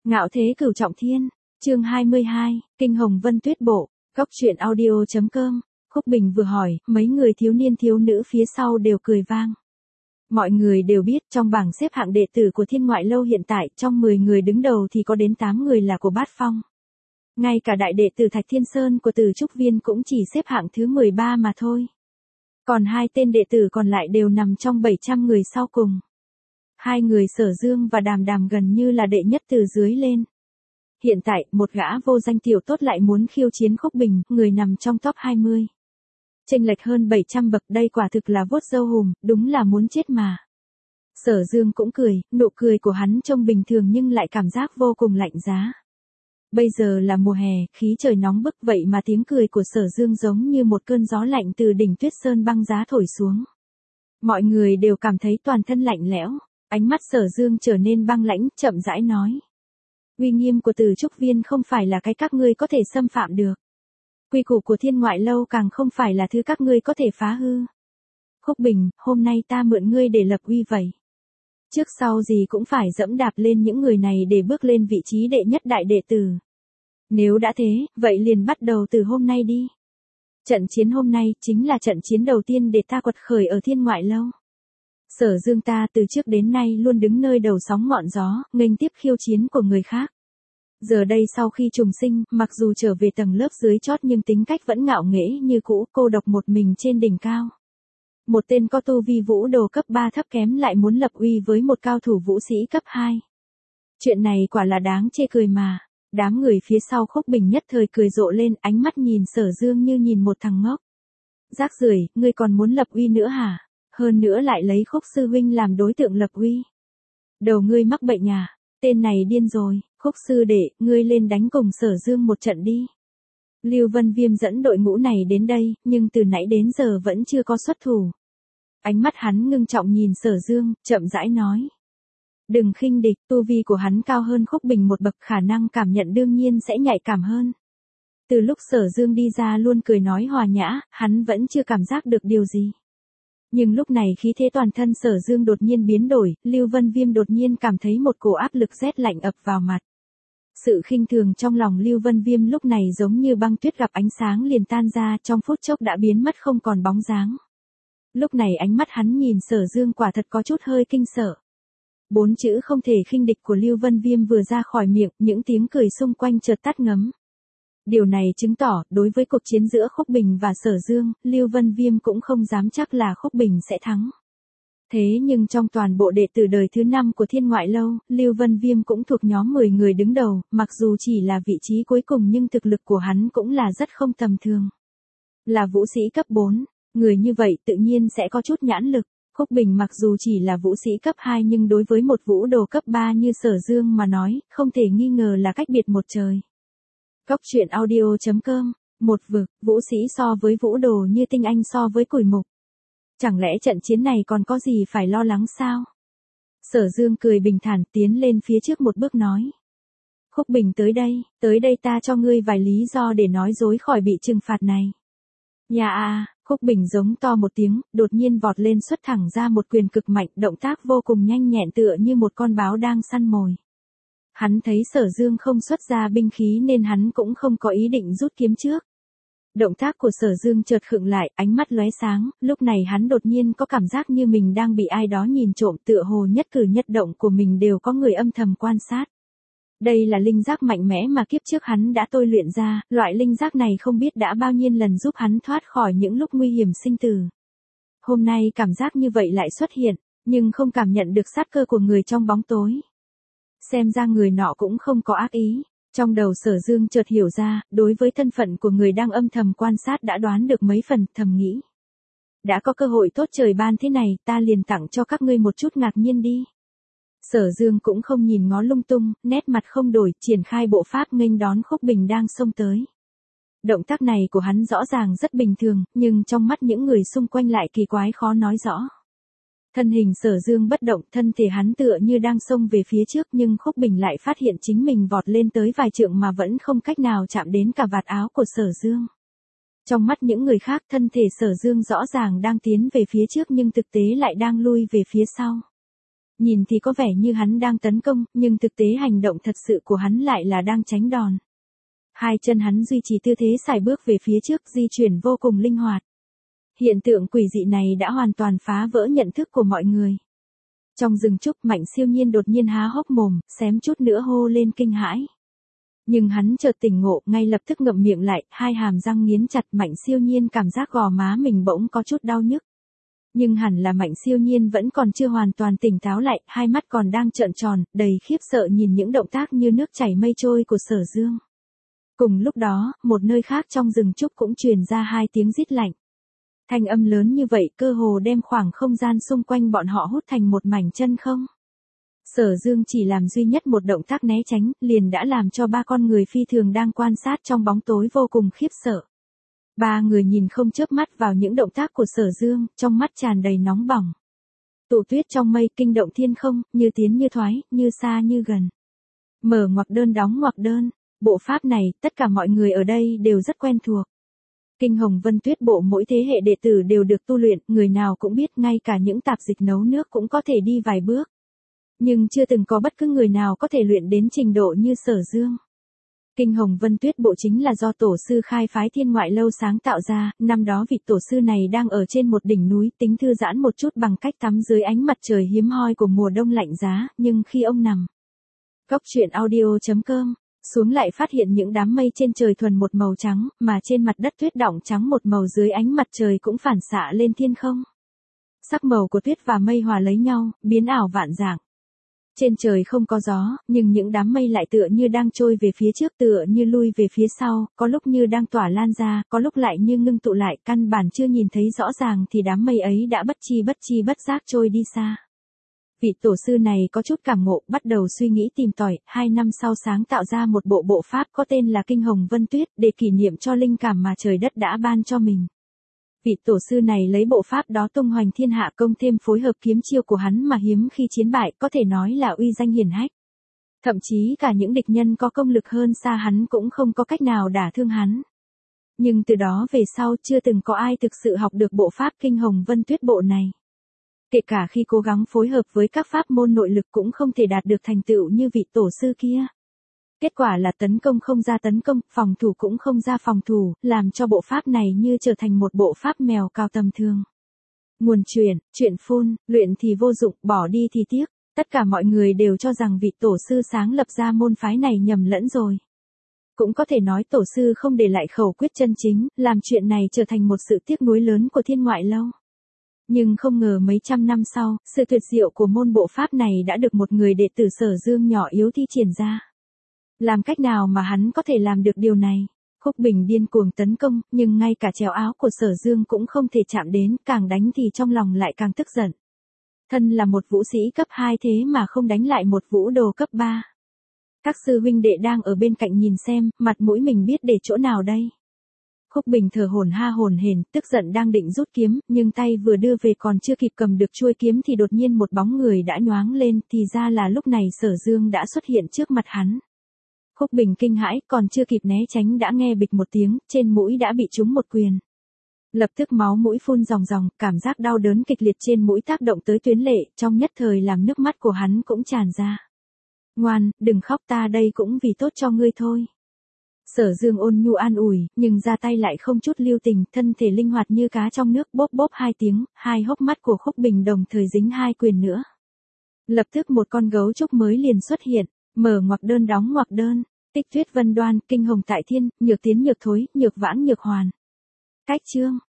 Ngạo thế cửu trọng thiên, chương 22, Kinh Hồng Vân Tuyết Bộ, Cóc truyện audio.com. Khúc Bình vừa hỏi, mấy người thiếu niên thiếu nữ phía sau đều cười vang. Mọi người đều biết trong bảng xếp hạng đệ tử của Thiên Ngoại Lâu hiện tại, trong 10 người đứng đầu thì có đến 8 người là của Bát Phong. Ngay cả đại đệ tử Thạch Thiên Sơn của Từ Trúc Viên cũng chỉ xếp hạng thứ 13 mà thôi. Còn hai tên đệ tử còn lại đều nằm trong 700 người sau cùng. Hai người Sở Dương và Đàm Đàm gần như là đệ nhất từ dưới lên. Hiện tại, một gã vô danh tiểu tốt lại muốn khiêu chiến Khúc Bình, người nằm trong top 20. Chênh lệch hơn 700 bậc, đây quả thực là vuốt râu hùm, đúng là muốn chết mà. Sở Dương cũng cười, nụ cười của hắn trông bình thường nhưng lại cảm giác vô cùng lạnh giá. Bây giờ là mùa hè, khí trời nóng bức, vậy mà tiếng cười của Sở Dương giống như một cơn gió lạnh từ đỉnh Tuyết Sơn băng giá thổi xuống. Mọi người đều cảm thấy toàn thân lạnh lẽo, ánh mắt Sở Dương trở nên băng lãnh, chậm rãi nói. Uy nghiêm của Từ Trúc Viên không phải là cái các ngươi có thể xâm phạm được. Quy củ của Thiên Ngoại Lâu càng không phải là thứ các ngươi có thể phá hư. Khúc Bình, hôm nay ta mượn ngươi để lập uy vậy. Trước sau gì cũng phải dẫm đạp lên những người này để bước lên vị trí đệ nhất đại đệ tử. Nếu đã thế, vậy liền bắt đầu từ hôm nay đi. Trận chiến hôm nay chính là trận chiến đầu tiên để ta quật khởi ở Thiên Ngoại Lâu. Sở Dương ta từ trước đến nay luôn đứng nơi đầu sóng ngọn gió, nghênh tiếp khiêu chiến của người khác. Giờ đây sau khi trùng sinh, mặc dù trở về tầng lớp dưới chót nhưng tính cách vẫn ngạo nghễ như cũ, cô độc một mình trên đỉnh cao. Một tên có tu vi vũ đồ cấp 3 thấp kém lại muốn lập uy với một cao thủ vũ sĩ cấp 2. Chuyện này quả là đáng chê cười mà. Đám người phía sau Khúc Bình nhất thời cười rộ lên, ánh mắt nhìn Sở Dương như nhìn một thằng ngốc. Rác rưởi, ngươi còn muốn lập uy nữa hả? Hơn nữa lại lấy Khúc sư huynh làm đối tượng lập uy. Đầu ngươi mắc bệnh à? Tên này điên rồi. Khúc sư đệ, ngươi lên đánh cùng Sở Dương một trận đi. Lưu Vân Viêm dẫn đội ngũ này đến đây, nhưng từ nãy đến giờ vẫn chưa có xuất thủ. Ánh mắt hắn ngưng trọng nhìn Sở Dương, chậm rãi nói. Đừng khinh địch, tu vi của hắn cao hơn Khúc Bình một bậc, khả năng cảm nhận đương nhiên sẽ nhạy cảm hơn. Từ lúc Sở Dương đi ra luôn cười nói hòa nhã, hắn vẫn chưa cảm giác được điều gì. Nhưng lúc này khí thế toàn thân Sở Dương đột nhiên biến đổi, Lưu Vân Viêm đột nhiên cảm thấy một cổ áp lực rét lạnh ập vào mặt. Sự khinh thường trong lòng Lưu Vân Viêm lúc này giống như băng tuyết gặp ánh sáng liền tan ra, trong phút chốc đã biến mất không còn bóng dáng. Lúc này ánh mắt hắn nhìn Sở Dương quả thật có chút hơi kinh sợ. 4 chữ không thể khinh địch của Lưu Vân Viêm vừa ra khỏi miệng, những tiếng cười xung quanh chợt tắt ngấm. Điều này chứng tỏ, đối với cuộc chiến giữa Khúc Bình và Sở Dương, Lưu Vân Viêm cũng không dám chắc là Khúc Bình sẽ thắng. Thế nhưng trong toàn bộ đệ tử đời thứ 5 của Thiên Ngoại Lâu, Lưu Vân Viêm cũng thuộc nhóm 10 người đứng đầu, mặc dù chỉ là vị trí cuối cùng nhưng thực lực của hắn cũng là rất không tầm thường. Là vũ sĩ cấp 4, người như vậy tự nhiên sẽ có chút nhãn lực. Khúc Bình mặc dù chỉ là vũ sĩ cấp 2 nhưng đối với một vũ đồ cấp 3 như Sở Dương mà nói, không thể nghi ngờ là cách biệt một trời. Cóc truyện audio.com, một vực, vũ sĩ so với vũ đồ như tinh anh so với củi mục. Chẳng lẽ trận chiến này còn có gì phải lo lắng sao? Sở Dương cười bình thản tiến lên phía trước một bước nói. Khúc Bình tới đây ta cho ngươi vài lý do để nói dối khỏi bị trừng phạt này. Nhà à, Khúc Bình giống to một tiếng, đột nhiên vọt lên xuất thẳng ra một quyền cực mạnh, động tác vô cùng nhanh nhẹn tựa như một con báo đang săn mồi. Hắn thấy Sở Dương không xuất ra binh khí nên hắn cũng không có ý định rút kiếm trước. Động tác của Sở Dương chợt khựng lại, ánh mắt lóe sáng, lúc này hắn đột nhiên có cảm giác như mình đang bị ai đó nhìn trộm, tựa hồ nhất cử nhất động của mình đều có người âm thầm quan sát. Đây là linh giác mạnh mẽ mà kiếp trước hắn đã tôi luyện ra, loại linh giác này không biết đã bao nhiêu lần giúp hắn thoát khỏi những lúc nguy hiểm sinh tử. Hôm nay cảm giác như vậy lại xuất hiện, nhưng không cảm nhận được sát cơ của người trong bóng tối. Xem ra người nọ cũng không có ác ý. Trong đầu Sở Dương chợt hiểu ra, đối với thân phận của người đang âm thầm quan sát đã đoán được mấy phần, thầm nghĩ. Đã có cơ hội tốt trời ban thế này, ta liền tặng cho các ngươi một chút ngạc nhiên đi. Sở Dương cũng không nhìn ngó lung tung, nét mặt không đổi, triển khai bộ pháp nghênh đón Khúc Bình đang xông tới. Động tác này của hắn rõ ràng rất bình thường, nhưng trong mắt những người xung quanh lại kỳ quái khó nói rõ. Thân hình Sở Dương bất động, thân thể hắn tựa như đang xông về phía trước nhưng Khúc Bình lại phát hiện chính mình vọt lên tới vài trượng mà vẫn không cách nào chạm đến cả vạt áo của Sở Dương. Trong mắt những người khác, thân thể Sở Dương rõ ràng đang tiến về phía trước nhưng thực tế lại đang lui về phía sau. Nhìn thì có vẻ như hắn đang tấn công, nhưng thực tế hành động thật sự của hắn lại là đang tránh đòn. Hai chân hắn duy trì tư thế sải bước về phía trước, di chuyển vô cùng linh hoạt. Hiện tượng quỷ dị này đã hoàn toàn phá vỡ nhận thức của mọi người. Trong rừng trúc, Mạnh Siêu Nhiên đột nhiên há hốc mồm, xém chút nữa hô lên kinh hãi. Nhưng hắn chợt tỉnh ngộ, ngay lập tức ngậm miệng lại, hai hàm răng nghiến chặt. Mạnh Siêu Nhiên cảm giác gò má mình bỗng có chút đau nhức. Nhưng hẳn là Mạnh Siêu Nhiên vẫn còn chưa hoàn toàn tỉnh táo lại, hai mắt còn đang trợn tròn, đầy khiếp sợ nhìn những động tác như nước chảy mây trôi của Sở Dương. Cùng lúc đó, một nơi khác trong rừng trúc cũng truyền ra hai tiếng rít lạnh. Thanh âm lớn như vậy cơ hồ đem khoảng không gian xung quanh bọn họ hút thành một mảnh chân không. Sở Dương chỉ làm duy nhất một động tác né tránh, liền đã làm cho ba con người phi thường đang quan sát trong bóng tối vô cùng khiếp sợ. Ba người nhìn không chớp mắt vào những động tác của Sở Dương, trong mắt tràn đầy nóng bỏng. Tụ tuyết trong mây kinh động thiên không, như tiến như thoái, như xa như gần. Mở ngoặc đơn đóng ngoặc đơn, bộ pháp này, tất cả mọi người ở đây đều rất quen thuộc. Kinh Hồng Vân Tuyết Bộ mỗi thế hệ đệ tử đều được tu luyện, người nào cũng biết, ngay cả những tạp dịch nấu nước cũng có thể đi vài bước. Nhưng chưa từng có bất cứ người nào có thể luyện đến trình độ như Sở Dương. Kinh Hồng Vân Tuyết Bộ chính là do tổ sư khai phái Thiên Ngoại Lâu sáng tạo ra, năm đó vị tổ sư này đang ở trên một đỉnh núi, tính thư giãn một chút bằng cách tắm dưới ánh mặt trời hiếm hoi của mùa đông lạnh giá, nhưng khi ông nằm Góc truyện audio.com xuống lại phát hiện những đám mây trên trời thuần một màu trắng, mà trên mặt đất tuyết đọng trắng một màu dưới ánh mặt trời cũng phản xạ lên thiên không. Sắc màu của tuyết và mây hòa lấy nhau, biến ảo vạn dạng. Trên trời không có gió, nhưng những đám mây lại tựa như đang trôi về phía trước, tựa như lui về phía sau, có lúc như đang tỏa lan ra, có lúc lại như ngưng tụ lại, căn bản chưa nhìn thấy rõ ràng thì đám mây ấy đã bất chi bất giác trôi đi xa. Vị tổ sư này có chút cảm ngộ, bắt đầu suy nghĩ tìm tòi, 2 năm sau sáng tạo ra một bộ pháp có tên là Kinh Hồng Vân Tuyết, để kỷ niệm cho linh cảm mà trời đất đã ban cho mình. Vị tổ sư này lấy bộ pháp đó tung hoành thiên hạ, công thêm phối hợp kiếm chiêu của hắn mà hiếm khi chiến bại, có thể nói là uy danh hiển hách. Thậm chí cả những địch nhân có công lực hơn xa hắn cũng không có cách nào đả thương hắn. Nhưng từ đó về sau chưa từng có ai thực sự học được bộ pháp Kinh Hồng Vân Tuyết Bộ này. Kể cả khi cố gắng phối hợp với các pháp môn nội lực cũng không thể đạt được thành tựu như vị tổ sư kia. Kết quả là tấn công không ra tấn công, phòng thủ cũng không ra phòng thủ, làm cho bộ pháp này như trở thành một bộ pháp mèo cao tầm thường. Nguồn chuyện phun, luyện thì vô dụng, bỏ đi thì tiếc. Tất cả mọi người đều cho rằng vị tổ sư sáng lập ra môn phái này nhầm lẫn rồi. Cũng có thể nói tổ sư không để lại khẩu quyết chân chính, làm chuyện này trở thành một sự tiếc nuối lớn của Thiên Ngoại Lâu. Nhưng không ngờ mấy trăm năm sau, sự tuyệt diệu của môn bộ pháp này đã được một người đệ tử Sở Dương nhỏ yếu thi triển ra. Làm cách nào mà hắn có thể làm được điều này? Khúc Bình điên cuồng tấn công, nhưng ngay cả trèo áo của Sở Dương cũng không thể chạm đến, càng đánh thì trong lòng lại càng tức giận. Thân là một vũ sĩ cấp 2 thế mà không đánh lại một vũ đồ cấp 3. Các sư huynh đệ đang ở bên cạnh nhìn xem, mặt mũi mình biết để chỗ nào đây? Khúc Bình thở hổn hển, tức giận đang định rút kiếm, nhưng tay vừa đưa về còn chưa kịp cầm được chuôi kiếm thì đột nhiên một bóng người đã nhoáng lên, thì ra là lúc này Sở Dương đã xuất hiện trước mặt hắn. Khúc Bình kinh hãi, còn chưa kịp né tránh đã nghe bịch một tiếng, trên mũi đã bị trúng một quyền. Lập tức máu mũi phun ròng ròng, cảm giác đau đớn kịch liệt trên mũi tác động tới tuyến lệ, trong nhất thời làm nước mắt của hắn cũng tràn ra. Ngoan, đừng khóc, ta đây cũng vì tốt cho ngươi thôi. Sở Dương ôn nhu an ủi, nhưng ra tay lại không chút lưu tình, thân thể linh hoạt như cá trong nước, bốp bốp 2 tiếng, hai hốc mắt của Khúc Bình đồng thời dính 2 quyền nữa. Lập tức một con gấu trúc mới liền xuất hiện, mở ngoặc đơn đóng ngoặc đơn, tích tuyết vân đoan, kinh hồng tại thiên, nhược tiến nhược thối, nhược vãng nhược hoàn. Cách chương